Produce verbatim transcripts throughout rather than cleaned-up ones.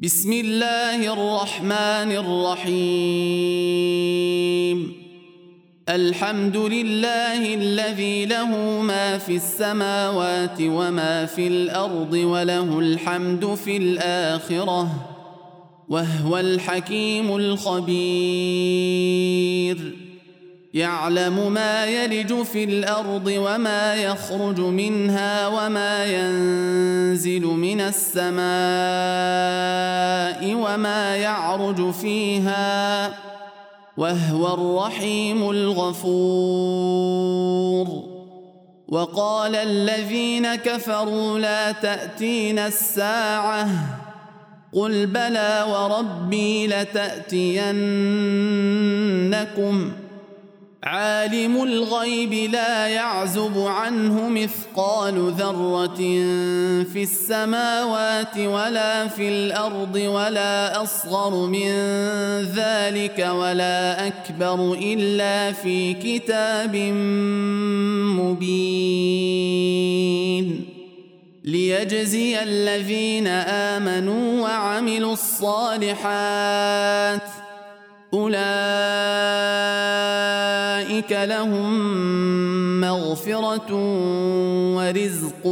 بسم الله الرحمن الرحيم. الحمد لله الذي له ما في السماوات وما في الأرض وله الحمد في الآخرة وهو الحكيم الخبير. يعلم ما يلج في الأرض وما يخرج منها وما ينزل من السماء وما يعرج فيها وهو الرحيم الغفور. وقال الذين كفروا لا تأتينا الساعة قل بلى وربي لتأتينكم عالم الغيب لا يعزب عنه مثقال ذرة في السماوات ولا في الأرض ولا أصغر من ذلك ولا أكبر إلا في كتاب مبين ليجزي الذين آمنوا وعملوا الصالحات أولئك لهم مغفرة ورزق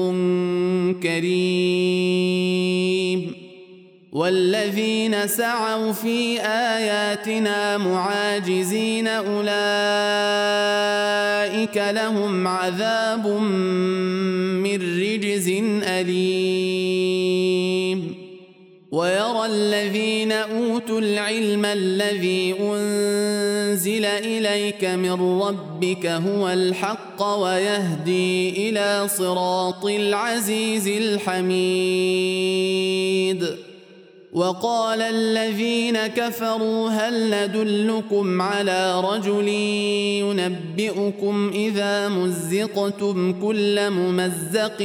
كريم. والذين سعوا في آياتنا معاجزين أولئك لهم عذاب من رجز أليم. ويرى الذين أوتوا العلم الذي أنزل إليك من ربك هو الحق ويهدي إلى صراط العزيز الحميد. وقال الذين كفروا هل ندلكم على رجل ينبئكم إذا مزقتم كل ممزق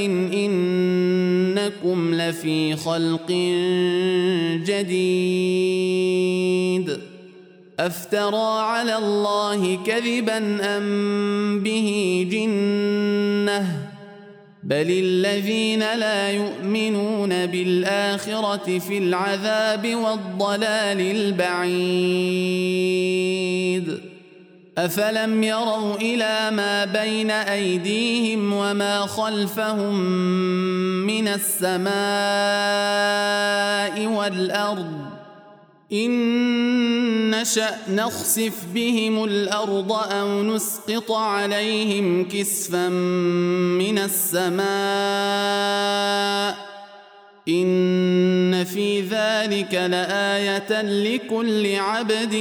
إنكم لفي خلق جديد أفترى على الله كذبا أم به جنة بل الذين لا يؤمنون بالآخرة في العذاب والضلال البعيد. أفلم يروا إلى ما بين أيديهم وما خلفهم من السماء والأرض إن نشأ نخسف بهم الأرض أو نسقط عليهم كسفا من السماء إن في ذلك لآية لكل عبد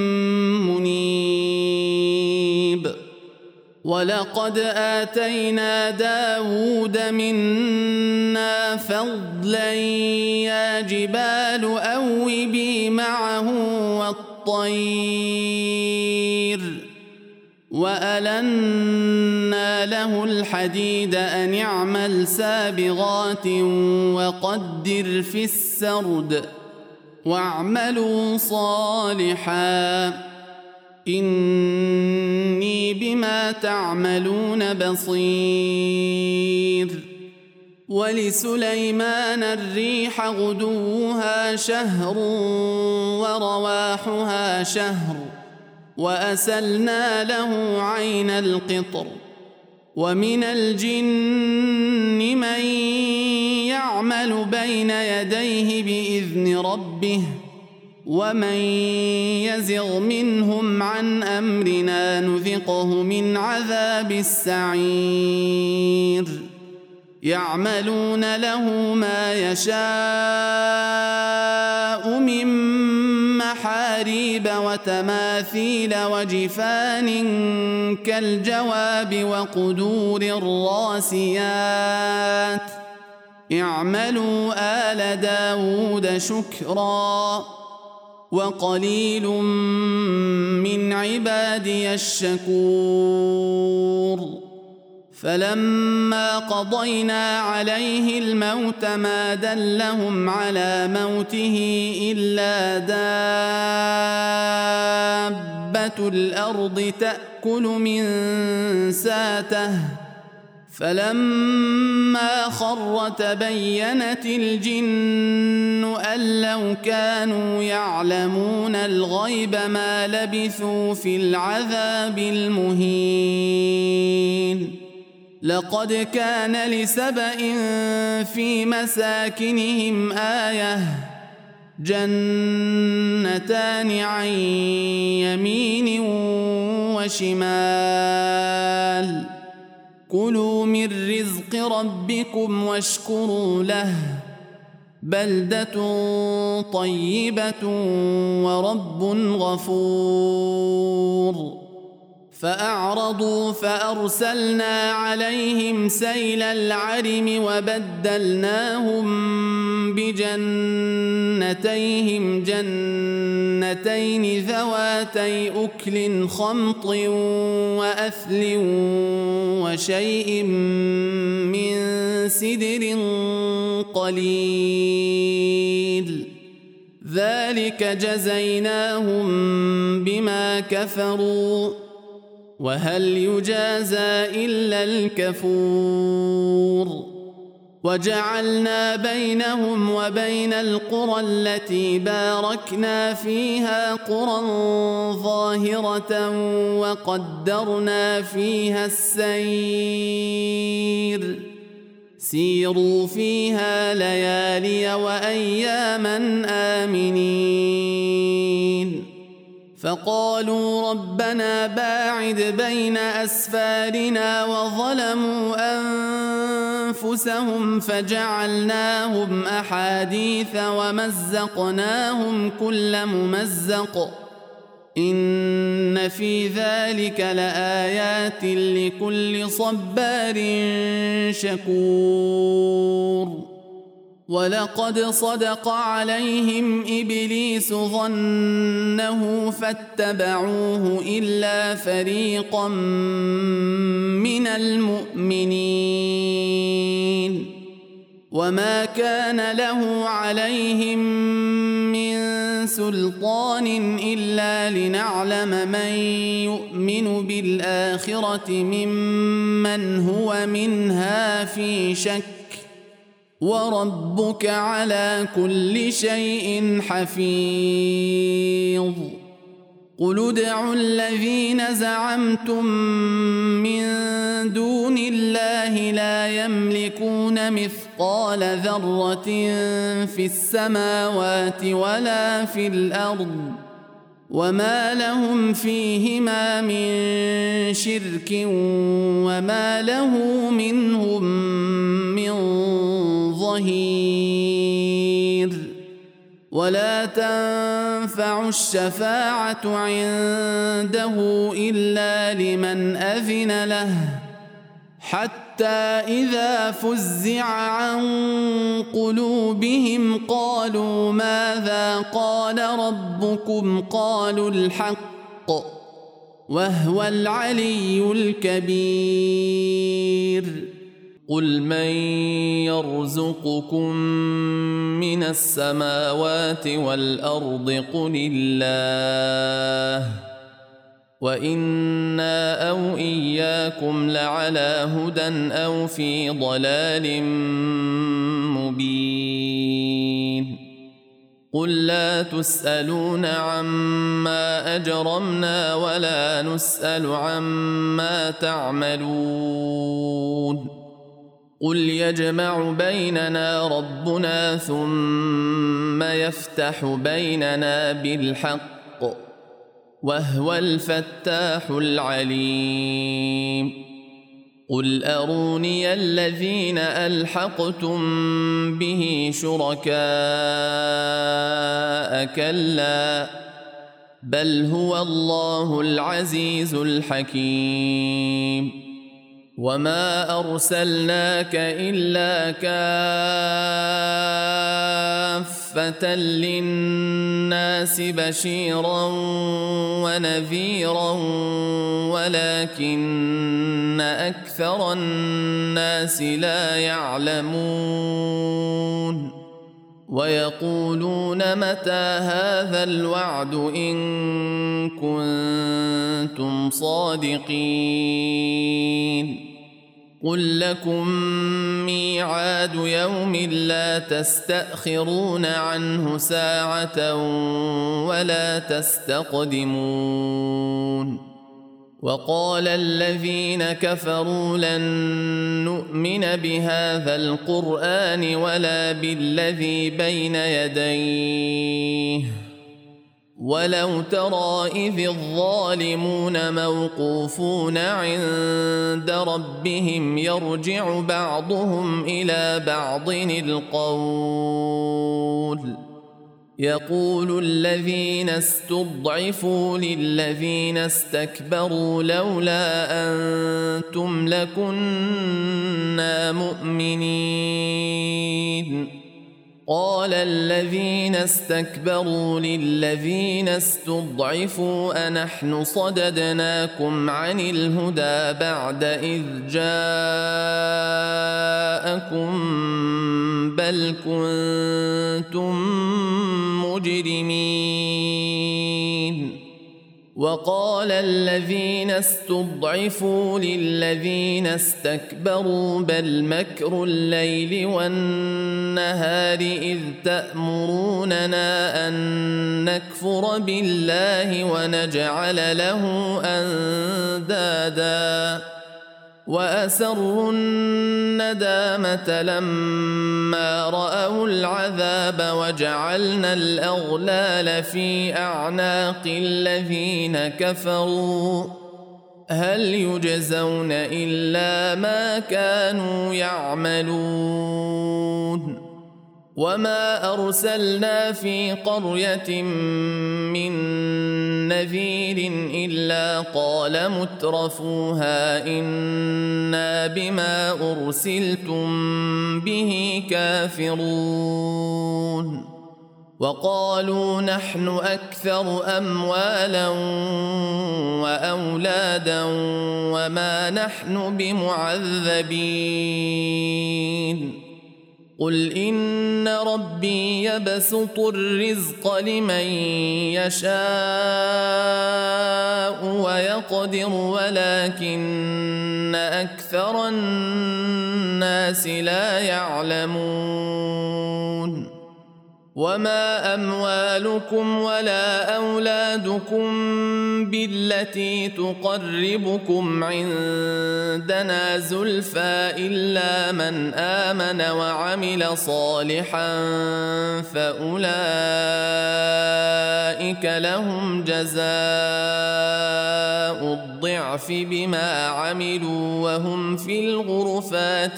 منيب. ولقد آتينا داود منا فضلا يا جبال أوبي معه والطير وألنا له الحديد أن اعمل سابغات وقدر في السرد واعملوا صالحا إني بما تعملون بصير. ولسليمان الريح غدوها شهر ورواحها شهر وأسلنا له عين القطر. ومن الجن من يعمل بين يديه بإذن ربه ومن يزغ منهم عن أمرنا نذقه من عذاب السعير. يعملون له ما يشاء من محاريب وتماثيل وجفان كالجواب وقدور الراسيات اعملوا آل داود شكرا وقليل من عبادي الشكور. فلما قضينا عليه الموت ما دلهم على موته إلا دابة الأرض تأكل من ساته فلما خر تبينت الجن أن لو كانوا يعلمون الغيب ما لبثوا في العذاب المهين لقد كان لسبإ في مساكنهم آية جنتان عن يمين وشمال كلوا من رزق ربكم واشكروا له بلدة طيبة ورب غفور فأعرضوا فأرسلنا عليهم سيل العرم وبدلناهم بجنتيهم جنتين ذواتي أكل خمط وأثل وشيء من سدر قليل ذلك جزيناهم بما كفروا وهل يجازى إلا الكفور وجعلنا بينهم وبين القرى التي باركنا فيها قرى ظاهرة وقدرنا فيها السير سيروا فيها ليالي وأياما آمنين فقالوا ربنا باعد بين أسفارنا وظلموا أنفسهم فجعلناهم أحاديث ومزقناهم كل ممزق إن في ذلك لآيات لكل صبار شكور ولقد صدق عليهم إبليس ظنه فاتبعوه إلا فريقا من المؤمنين وما كان له عليهم من سلطان إلا لنعلم من يؤمن بالآخرة ممن هو منها في شك وربك على كل شيء حفيظ قل ادعوا الذين زعمتم من دون الله لا يملكون مثقال ذرة في السماوات ولا في الأرض وما لهم فيهما من شرك وما له منهم من ظهير ولا تنفع الشفاعة عنده إلا لمن أذن له حتى إذا فزع عن قلوبهم قالوا ماذا قال ربكم قالوا الحق وهو العلي الكبير قل من يرزقكم من السماوات والأرض قل الله وإنا أو إياكم لعلى هدى أو في ضلال مبين قل لا تسألون عما أجرمنا ولا نسأل عما تعملون قل يجمع بيننا ربنا ثم يفتح بيننا بالحق وهو الفتاح العليم قل أروني الذين ألحقتم به شركاء كلا بل هو الله العزيز الحكيم وما أرسلناك إلا كافة للناس بشيرا ونذيرا ولكن أكثر الناس لا يعلمون ويقولون متى هذا الوعد إن كنتم صادقين قل لكم ميعاد يوم لا تستأخرون عنه ساعة ولا تستقدمون وقال الذين كفروا لن نؤمن بهذا القرآن ولا بالذي بين يديه ولو ترى إذ الظالمون موقوفون عند ربهم يرجع بعضهم إلى بعض القول يقول الذين استضعفوا للذين استكبروا لولا أنتم لكنا مؤمنين قال الذين استكبروا للذين استضعفوا أنحن صددناكم عن الهدى بعد إذ جاءكم بل كنتم مجرمين وقال الذين استضعفوا للذين استكبروا بل مكر الليل والنهار إذ تأمروننا أن نكفر بالله ونجعل له أندادا وأسروا الندامة لما رأوا العذاب وجعلنا الأغلال في أعناق الذين كفروا هل يجزون إلا ما كانوا يعملون وما أرسلنا في قرية من نذير إلا قال مترفوها إنا بما أرسلتم به كافرون وقالوا نحن أكثر أموالا وأولادا وما نحن بمعذبين قل إن ربي يبسط الرزق لمن يشاء ويقدر ولكن أكثر الناس لا يعلمون وما أموالكم ولا أولادكم بالتي تقربكم عندنا زلفى إلا من آمن وعمل صالحا فأولئك لهم جزاء الضعف بما عملوا وهم في الغرفات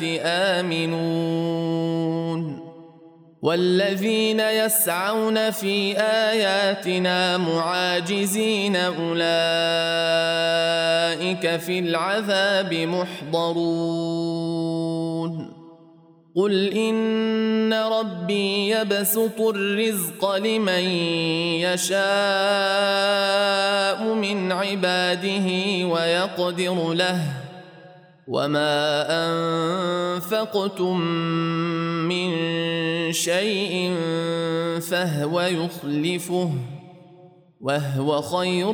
آمنون والذين يسعون في آياتنا معاجزين أولئك في العذاب محضرون قل إن ربي يبسط الرزق لمن يشاء من عباده ويقدر له وما أنفقتم من شيء فهو يخلفه وهو خير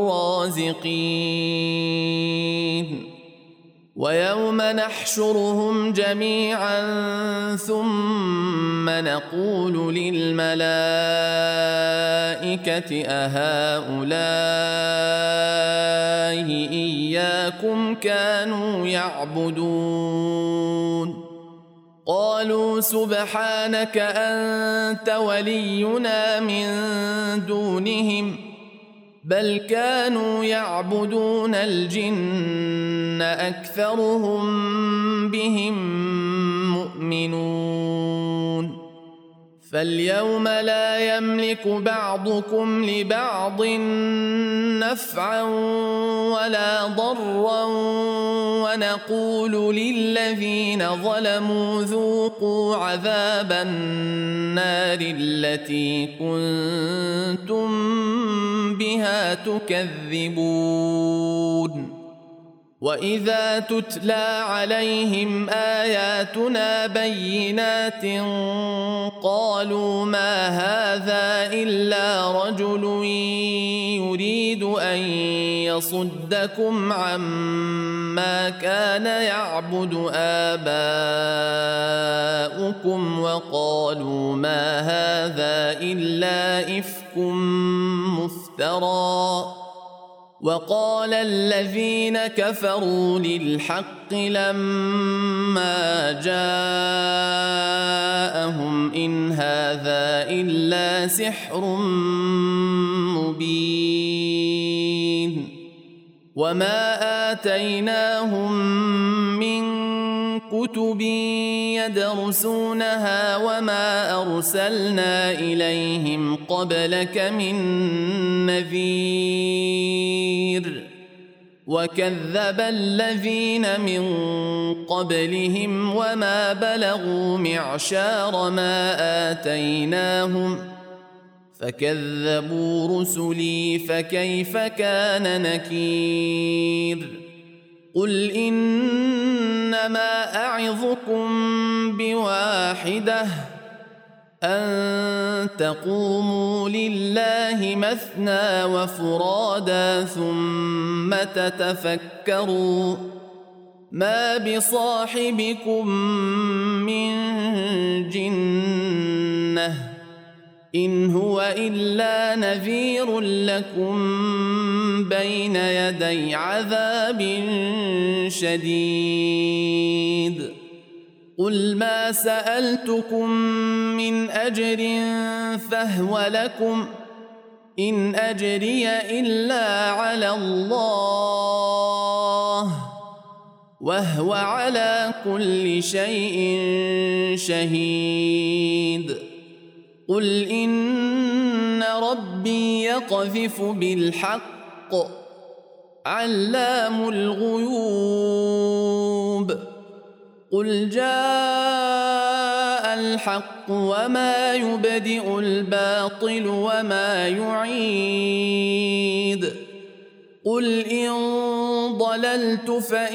الرازقين ويوم نحشرهم جميعا ثم نقول للملائكة أهؤلاء إياكم كانوا يعبدون قالوا سبحانك أنت ولينا من دونهم بل كانوا يعبدون الجن أكثرهم بهم مؤمنون فاليوم لا يملك بعضكم لبعض نفعا ولا ضرا ونقول للذين ظلموا ذوقوا عذاب النار التي كنتم بها تكذبون وإذا تتلى عليهم آياتنا بينات قالوا ما هذا إلا رجل يريد أن يصدكم عما كان يعبد آباؤكم وقالوا ما هذا إلا إفك مفترى وقال الذين كفروا للحق لما جاءهم إن هذا إلا سحر مبين وما آتيناهم من كتب يدرسونها وما أرسلنا إليهم قبلك من نذير وكذب الذين من قبلهم وما بلغوا معشار ما آتيناهم فكذبوا رسلي فكيف كان نكير قل إنما أعظكم بواحدة أن تقوموا لله مثنى وفرادا ثم تتفكروا ما بصاحبكم من جنة إن هو إلا نذير لكم بين يدي عذاب شديد قل ما سألتكم من أجر فهو لكم إن أجري إلا على الله وهو على كل شيء شهيد قل إن ربي يقذف بالحق علام الغيوب قل جاء الحق وما يبدئ الباطل وما يعيد قل إن ضللت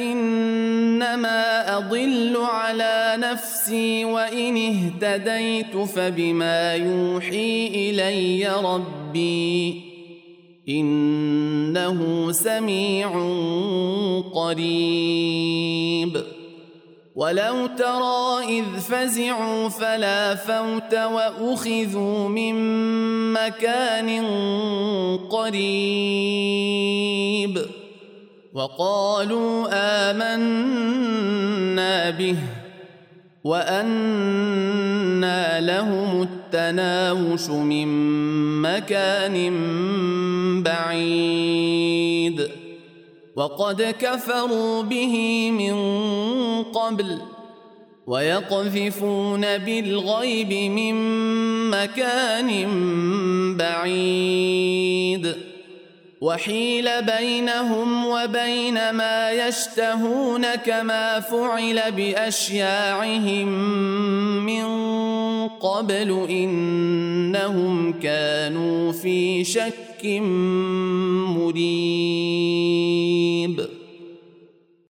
فإنما أضل على نفسي وإن اهتديت فبما يوحي إلي ربي إنه سميع قريب ولو ترى إذ فزعوا فلا فوت وأخذوا من مكان قريب وقالوا آمنا به وأنى لهم التناوش من مكان بعيد وقد كفروا به من قبل ويقذفون بالغيب من مكان بعيد وحيل بينهم وبين ما يشتهون كما فعل بأشياعهم من قبل إنهم كانوا في شك مريب